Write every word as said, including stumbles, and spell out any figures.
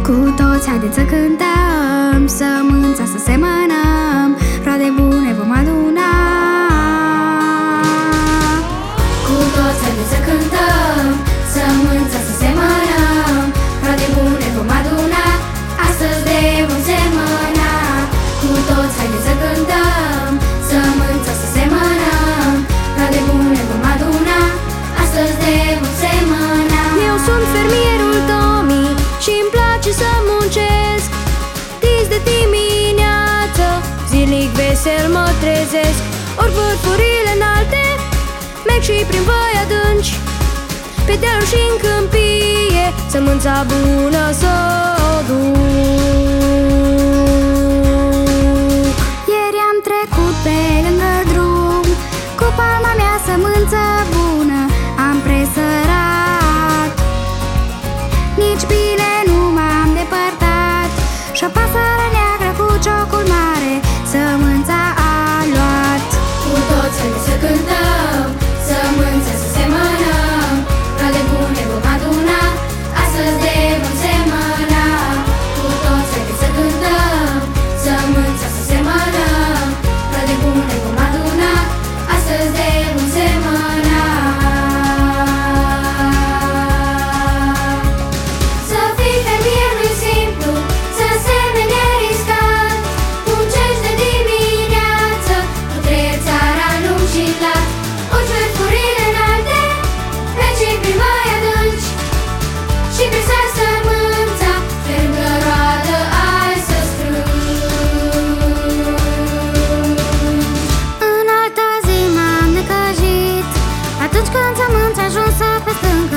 Cu toți haideți să cântăm, sămânța să semănăm, roade bune vom aduna. Cu toți haideți să cântăm, sămânța să semănăm, roade bune vom aduna. Astăzi de vom semăna. Cu toți haideți să cântăm, sămânța să semănăm, roade bune vom aduna. Astăzi de vom semăna. Eu sunt fermierul Tomi și-mi place să muncesc. Dis de dimineață, zilnic vesel mă trezesc. Ori vârfurile înalte merg și prin văi adânci, pe dealuri și în câmpie, sămânța bună să o duc. Ieri am trecut pe lângă drum, cu palma mea sămânță bună am presărat. Nici bine nu m-am depărtat, și-o pasăre neagră cu ciocul mare sămânța a luat. Cu toți haideți să cântăm, sămânța să semănăm, roade bune vom aduna. Astăzi de vom semăna. Cu toți haideți să cântăm, sămânța să semănăm, roade bune vom aduna. Astăzi de vom semăna. Să fii fermier nu-i simplu, să semeni e riscant. Muncești de dimineață, cu trei țara lung și lat. Urci vârfurile înalte, pleci prin văi adânci, și presai sămânța, pe lângă roadă ai să strângi. În altă zi m-am necăjit, atunci când sămânța ajunsă pe stâncă.